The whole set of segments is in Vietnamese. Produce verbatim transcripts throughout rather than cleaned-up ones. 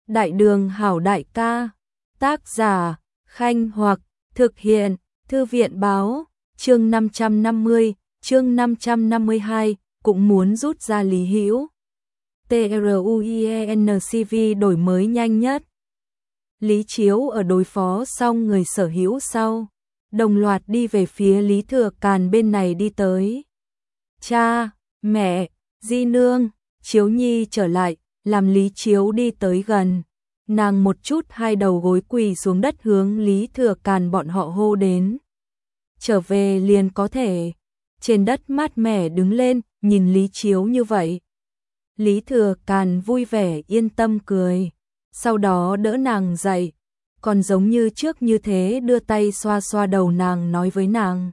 Đại đường hảo đại ca, tác giả, Khanh Hoặc, thực hiện, Thư viện báo, chương năm trăm năm mươi, chương năm trăm năm mươi hai, cũng muốn rút ra Lý Hữu. TRUIENCV đổi mới nhanh nhất. Lý Chiếu ở đối phó xong người sở hữu sau, đồng loạt đi về phía Lý Thừa Càn bên này đi tới. Cha, mẹ, di nương, Chiếu Nhi trở lại, làm Lý Chiếu đi tới gần. Nàng một chút hai đầu gối quỳ xuống đất hướng Lý Thừa Càn bọn họ hô đến. Trở về liền có thể. Trên đất mát mẻ đứng lên, nhìn Lý Chiếu như vậy. Lý Thừa Càn vui vẻ yên tâm cười. Sau đó đỡ nàng dậy, còn giống như trước như thế đưa tay xoa xoa đầu nàng nói với nàng.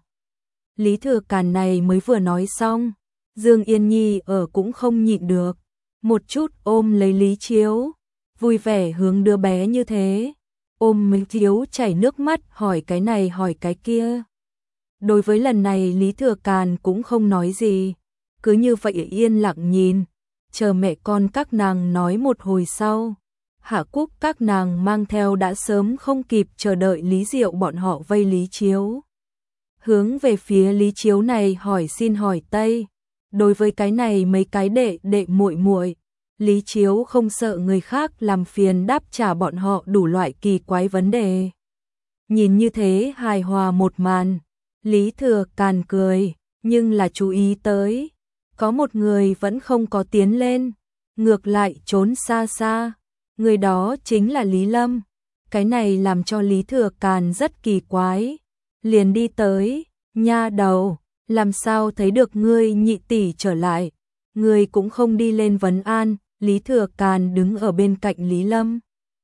Lý Thừa Càn này mới vừa nói xong, Dương Yên Nhi ở cũng không nhịn được, một chút ôm lấy Lý Chiếu, vui vẻ hướng đứa bé như thế, ôm Lý Chiếu chảy nước mắt hỏi cái này hỏi cái kia. Đối với lần này Lý Thừa Càn cũng không nói gì, cứ như vậy yên lặng nhìn, chờ mẹ con các nàng nói một hồi sau. Hạ Cúc các nàng mang theo đã sớm không kịp chờ đợi Lý Diệu bọn họ vây Lý Chiếu. Hướng về phía Lý Chiếu này hỏi xin hỏi tây. Đối với cái này mấy cái đệ đệ muội muội, Lý Chiếu không sợ người khác làm phiền đáp trả bọn họ đủ loại kỳ quái vấn đề. Nhìn như thế hài hòa một màn, Lý Thừa Càn cười, nhưng là chú ý tới, có một người vẫn không có tiến lên, ngược lại trốn xa xa. Người đó chính là Lý Lâm. Cái này làm cho Lý Thừa Càn rất kỳ quái. Liền đi tới, nha đầu, làm sao thấy được ngươi nhị tỷ trở lại. Ngươi cũng không đi lên vấn an. Lý Thừa Càn đứng ở bên cạnh Lý Lâm.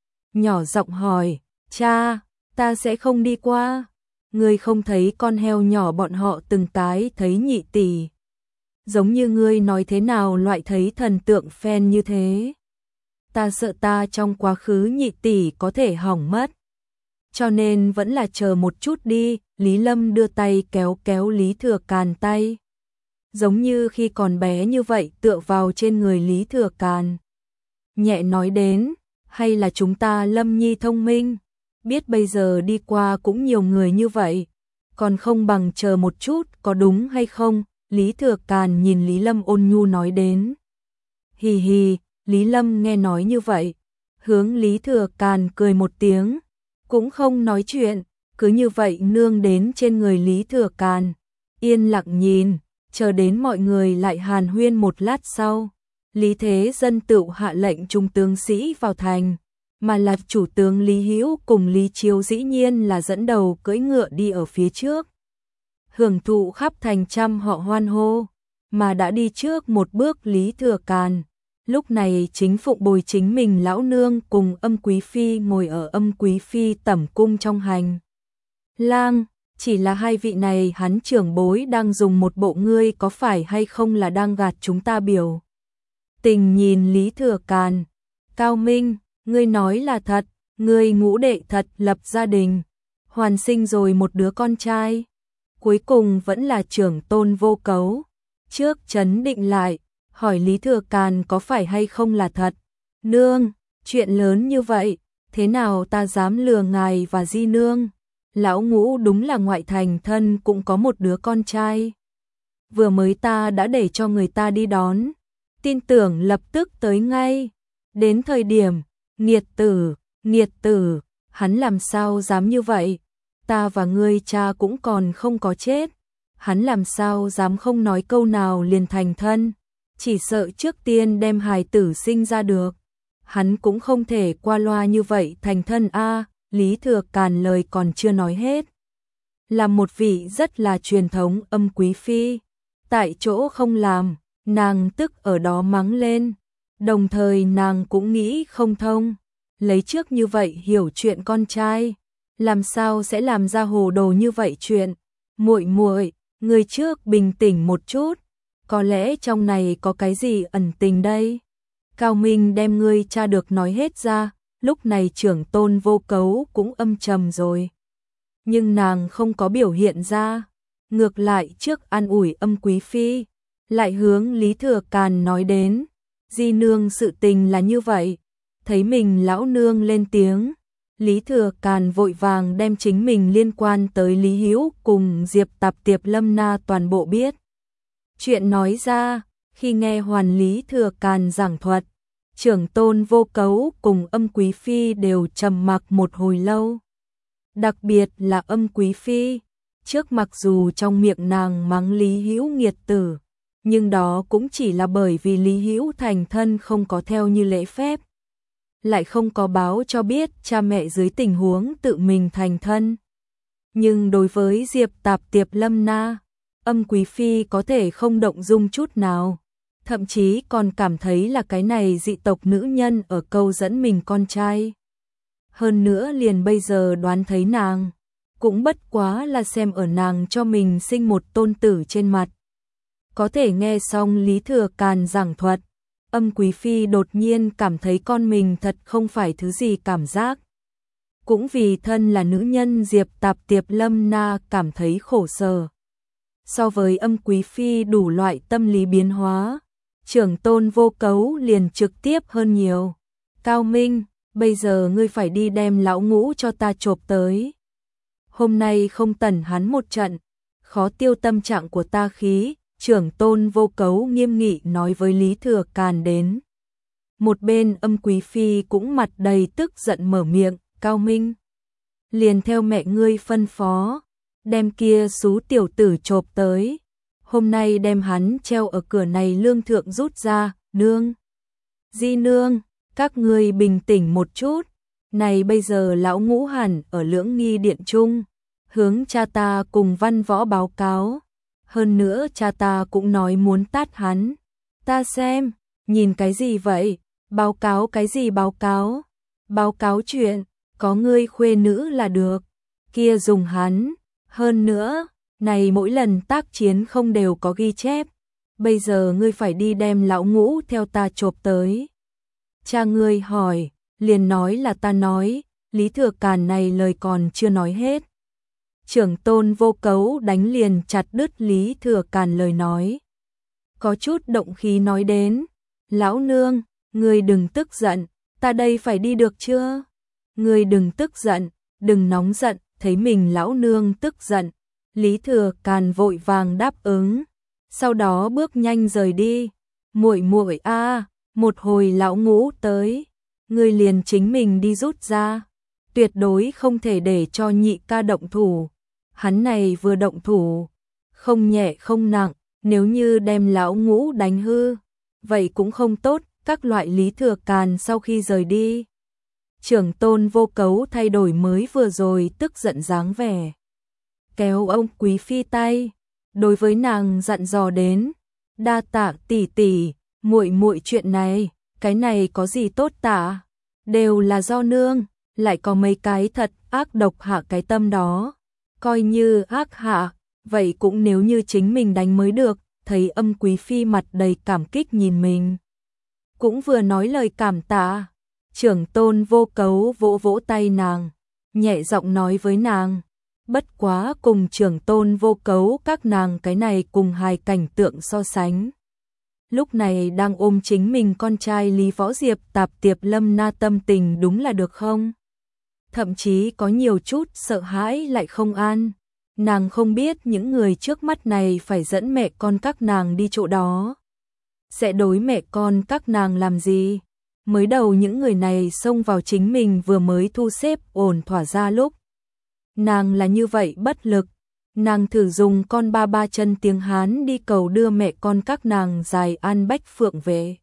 Nhỏ giọng hỏi, cha, ta sẽ không đi qua. Ngươi không thấy con heo nhỏ bọn họ từng cái thấy nhị tỷ. Giống như ngươi nói thế nào loại thấy thần tượng fan như thế. Ta sợ ta trong quá khứ nhị tỷ có thể hỏng mất. Cho nên vẫn là chờ một chút đi. Lý Lâm đưa tay kéo kéo Lý Thừa Càn tay. Giống như khi còn bé như vậy tựa vào trên người Lý Thừa Càn. Nhẹ nói đến, hay là chúng ta Lâm Nhi thông minh. Biết bây giờ đi qua cũng nhiều người như vậy. Còn không bằng chờ một chút có đúng hay không. Lý Thừa Càn nhìn Lý Lâm ôn nhu nói đến. Hì hì. Lý Lâm nghe nói như vậy, hướng Lý Thừa Càn cười một tiếng, cũng không nói chuyện, cứ như vậy nương đến trên người Lý Thừa Càn, yên lặng nhìn, chờ đến mọi người lại hàn huyên một lát sau, Lý Thế Dân tựu hạ lệnh trung tướng sĩ vào thành, mà là chủ tướng Lý Hữu cùng Lý Chiếu dĩ nhiên là dẫn đầu cưỡi ngựa đi ở phía trước. Hưởng thụ khắp thành trăm họ hoan hô, mà đã đi trước một bước Lý Thừa Càn. Lúc này chính phụng bồi chính mình lão nương cùng Âm Quý Phi ngồi ở Âm Quý Phi tẩm cung trong hành lang, chỉ là hai vị này hắn trưởng bối đang dùng một bộ ngươi có phải hay không là đang gạt chúng ta biểu. Tình nhìn Lý Thừa Càn, Cao Minh, ngươi nói là thật, ngươi ngũ đệ thật lập gia đình, hoàn sinh rồi một đứa con trai, cuối cùng vẫn là trưởng tôn vô cấu, trước chấn định lại. Hỏi Lý Thừa Càn có phải hay không là thật. Nương, chuyện lớn như vậy, thế nào ta dám lừa ngài và di nương. Lão ngũ đúng là ngoại thành thân cũng có một đứa con trai. Vừa mới ta đã để cho người ta đi đón. Tin tưởng lập tức tới ngay. Đến thời điểm, nghiệt tử, nghiệt tử, hắn làm sao dám như vậy. Ta và ngươi cha cũng còn không có chết. Hắn làm sao dám không nói câu nào liền thành thân. Chỉ sợ trước tiên đem hài tử sinh ra được. Hắn cũng không thể qua loa như vậy thành thân a. Lý Thừa Càn lời còn chưa nói hết. Là một vị rất là truyền thống Âm Quý Phi. Tại chỗ không làm, nàng tức ở đó mắng lên. Đồng thời nàng cũng nghĩ không thông. Lấy trước như vậy hiểu chuyện con trai. Làm sao sẽ làm ra hồ đồ như vậy chuyện. Muội muội, người trước bình tĩnh một chút. Có lẽ trong này có cái gì ẩn tình đây. Cao Minh đem ngươi cha được nói hết ra, lúc này trưởng tôn vô cấu cũng âm trầm rồi. Nhưng nàng không có biểu hiện ra, ngược lại trước an ủi Âm Quý Phi, lại hướng Lý Thừa Càn nói đến, di nương sự tình là như vậy, thấy mình lão nương lên tiếng, Lý Thừa Càn vội vàng đem chính mình liên quan tới Lý Hữu cùng Diệp Tạp Tiệp Lâm Na toàn bộ biết. Chuyện nói ra, khi nghe hoàn Lý Thừa Càn giảng thuật, Trưởng Tôn Vô Cấu cùng Âm Quý Phi đều trầm mặc một hồi lâu. Đặc biệt là Âm Quý Phi, trước mặc dù trong miệng nàng mắng Lý Hữu nghiệt tử, nhưng đó cũng chỉ là bởi vì Lý Hữu thành thân không có theo như lễ phép, lại không có báo cho biết cha mẹ dưới tình huống tự mình thành thân. Nhưng đối với Diệp Tạp Tiệp Lâm Na, Âm Quý Phi có thể không động dung chút nào, thậm chí còn cảm thấy là cái này dị tộc nữ nhân ở câu dẫn mình con trai. Hơn nữa liền bây giờ đoán thấy nàng, cũng bất quá là xem ở nàng cho mình sinh một tôn tử trên mặt. Có thể nghe xong Lý Thừa Càn giảng thuật, Âm Quý Phi đột nhiên cảm thấy con mình thật không phải thứ gì cảm giác. Cũng vì thân là nữ nhân Diệp Tạp Tiệp Lâm Na cảm thấy khổ sở. So với Âm Quý Phi đủ loại tâm lý biến hóa, Trưởng Tôn Vô Cấu liền trực tiếp hơn nhiều. Cao Minh, bây giờ ngươi phải đi đem lão ngũ cho ta chộp tới. Hôm nay không tẩn hắn một trận, khó tiêu tâm trạng của ta khí. Trưởng Tôn Vô Cấu nghiêm nghị nói với Lý Thừa Càn đến. Một bên Âm Quý Phi cũng mặt đầy tức giận mở miệng, Cao Minh, liền theo mẹ ngươi phân phó, đem kia xú tiểu tử chộp tới, hôm nay đem hắn treo ở cửa này lương thượng rút ra. Nương, Di nương, các ngươi bình tĩnh một chút, này bây giờ lão ngũ hẳn ở Lưỡng Nghi Điện Trung, hướng cha ta cùng văn võ báo cáo. Hơn nữa cha ta cũng nói muốn tát hắn. Ta xem, nhìn cái gì vậy? Báo cáo cái gì báo cáo? Báo cáo chuyện, có ngươi khuê nữ là được. Kia dùng hắn. Hơn nữa, này mỗi lần tác chiến không đều có ghi chép. Bây giờ ngươi phải đi đem lão ngũ theo ta chộp tới. Cha ngươi hỏi, liền nói là ta nói. Lý Thừa Càn này lời còn chưa nói hết. Trưởng Tôn Vô Cấu đánh liền chặt đứt Lý Thừa Càn lời nói. Có chút động khí nói đến, lão nương, ngươi đừng tức giận, ta đây phải đi được chưa? Ngươi đừng tức giận, đừng nóng giận, thấy mình lão nương tức giận. Lý Thừa Càn vội vàng đáp ứng, sau đó bước nhanh rời đi. Muội muội a, một hồi lão ngũ tới, ngươi liền chính mình đi rút ra, tuyệt đối không thể để cho nhị ca động thủ. Hắn này vừa động thủ, không nhẹ không nặng, nếu như đem lão ngũ đánh hư, vậy cũng không tốt. Các loại Lý Thừa Càn sau khi rời đi, Trưởng Tôn Vô Cấu thay đổi mới vừa rồi tức giận dáng vẻ, kéo ông Quý Phi tay, đối với nàng dặn dò đến, đa tạ tỷ tỷ, muội muội chuyện này, cái này có gì tốt tả, đều là do nương, lại có mấy cái thật ác độc hạ cái tâm đó. Coi như ác hạ, vậy cũng nếu như chính mình đánh mới được. Thấy Âm Quý Phi mặt đầy cảm kích nhìn mình, cũng vừa nói lời cảm tạ. Trưởng Tôn Vô Cấu vỗ vỗ tay nàng, nhẹ giọng nói với nàng, bất quá cùng Trưởng Tôn Vô Cấu các nàng cái này cùng hai cảnh tượng so sánh. Lúc này đang ôm chính mình con trai Lý Võ Diệp Tạp Tiệp Lâm Na tâm tình đúng là được không? Thậm chí có nhiều chút sợ hãi lại không an. Nàng không biết những người trước mắt này phải dẫn mẹ con các nàng đi chỗ đó, sẽ đối mẹ con các nàng làm gì. Mới đầu những người này xông vào chính mình vừa mới thu xếp ổn thỏa ra lúc, nàng là như vậy bất lực. Nàng thử dùng con ba ba chân tiếng Hán đi cầu đưa mẹ con các nàng dài an Bách Phượng về,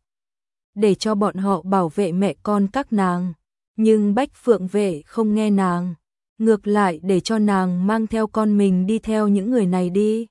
để cho bọn họ bảo vệ mẹ con các nàng. Nhưng Bách Phượng vệ không nghe nàng, ngược lại để cho nàng mang theo con mình đi theo những người này đi.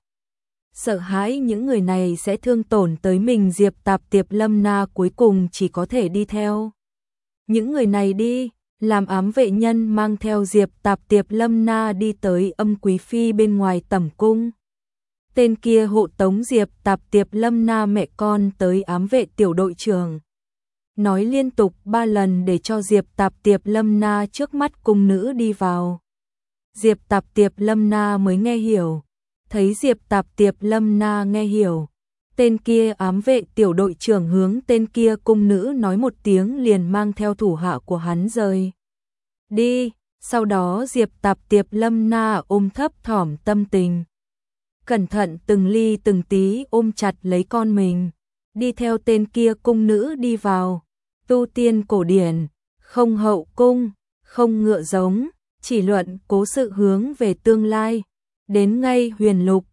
Sợ hãi những người này sẽ thương tổn tới mình, Diệp Tạp Tiệp Lâm Na cuối cùng chỉ có thể đi theo những người này đi, làm ám vệ nhân mang theo Diệp Tạp Tiệp Lâm Na đi tới Âm Quý Phi bên ngoài tẩm cung. Tên kia hộ tống Diệp Tạp Tiệp Lâm Na mẹ con tới ám vệ tiểu đội trưởng, nói liên tục ba lần để cho Diệp Tạp Tiệp Lâm Na trước mắt cung nữ đi vào. Diệp Tạp Tiệp Lâm Na mới nghe hiểu, thấy Diệp Tạp Tiệp Lâm Na nghe hiểu, Tên kia ám vệ tiểu đội trưởng hướng tên kia cung nữ nói một tiếng liền mang theo thủ hạ của hắn rời đi. Sau đó Diệp Tạp Tiệp Lâm Na ôm thấp thỏm tâm tình, cẩn thận từng ly từng tí ôm chặt lấy con mình, đi theo tên kia cung nữ đi vào. Tu tiên cổ điển, không hậu cung, không ngựa giống, chỉ luận cố sự hướng về tương lai. Đến ngay huyền lục,